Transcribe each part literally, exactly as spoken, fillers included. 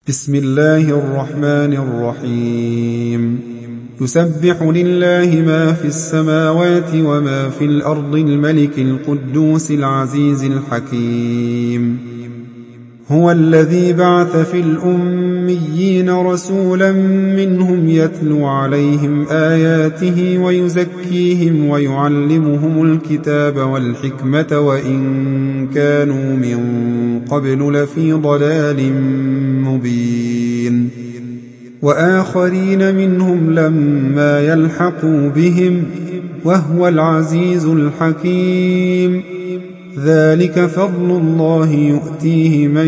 بسم الله الرحمن الرحيم يسبح لله ما في السماوات وما في الأرض الملك القدوس العزيز الحكيم هو الذي بعث في الأميين رسولا منهم يتلو عليهم آياته ويزكيهم ويعلمهم الكتاب والحكمة وإن كانوا من قبل لفي ضلال مبين وآخرين منهم لما يلحقوا بهم وهو العزيز الحكيم ذلك فضل الله يؤتيه من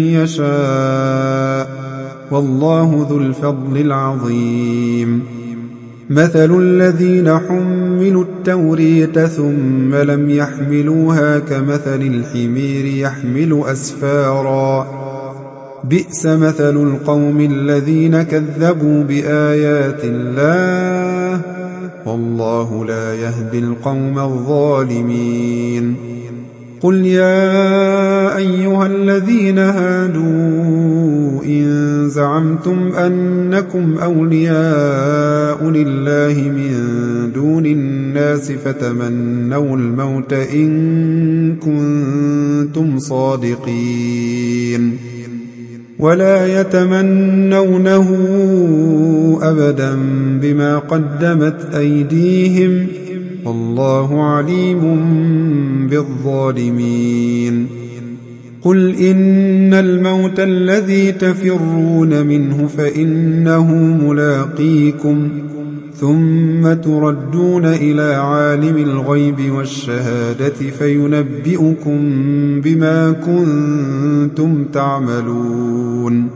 يشاء والله ذو الفضل العظيم مثل الذين حملوا التورية ثم لم يحملوها كمثل الحمير يحمل أسفارا بئس مثل القوم الذين كذبوا بآيات الله والله لا يهدي القوم الظالمين قل يا أيها الذين هادوا إن زعمتم أنكم أولياء لله من دون الناس فتمنوا الموت إن كنتم صادقين ولا يتمنونه أبدا بما قدمت أيديهم والله عليم بالظالمين قل إن الموت الذي تفرون منه فإنه ملاقيكم ثم تردون إلى عالم الغيب والشهادة فينبئكم بما كنتم تعملون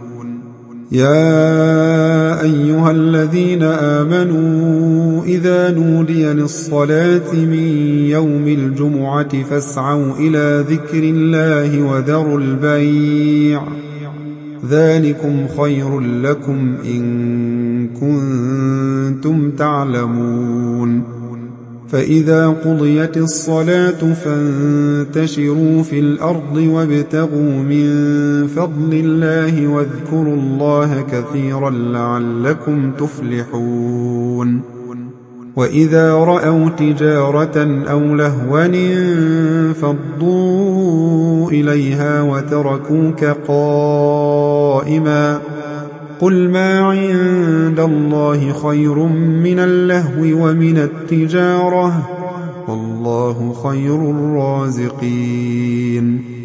يا أيها الذين آمنوا إذا نودي للصلاة من يوم الجمعة فاسعوا إلى ذكر الله وذروا البيع ذلكم خير لكم إن كنتم تعلمون فإذا قضيت الصلاة فانتشروا في الأرض وابتغوا من فضل الله واذكروا الله كثيرا لعلكم تفلحون وإذا رأوا تجارة أو لهوا انفضوا إليها وتركوك قائما قل ما عند الله خير من اللهو ومن التجارة والله خير الرازقين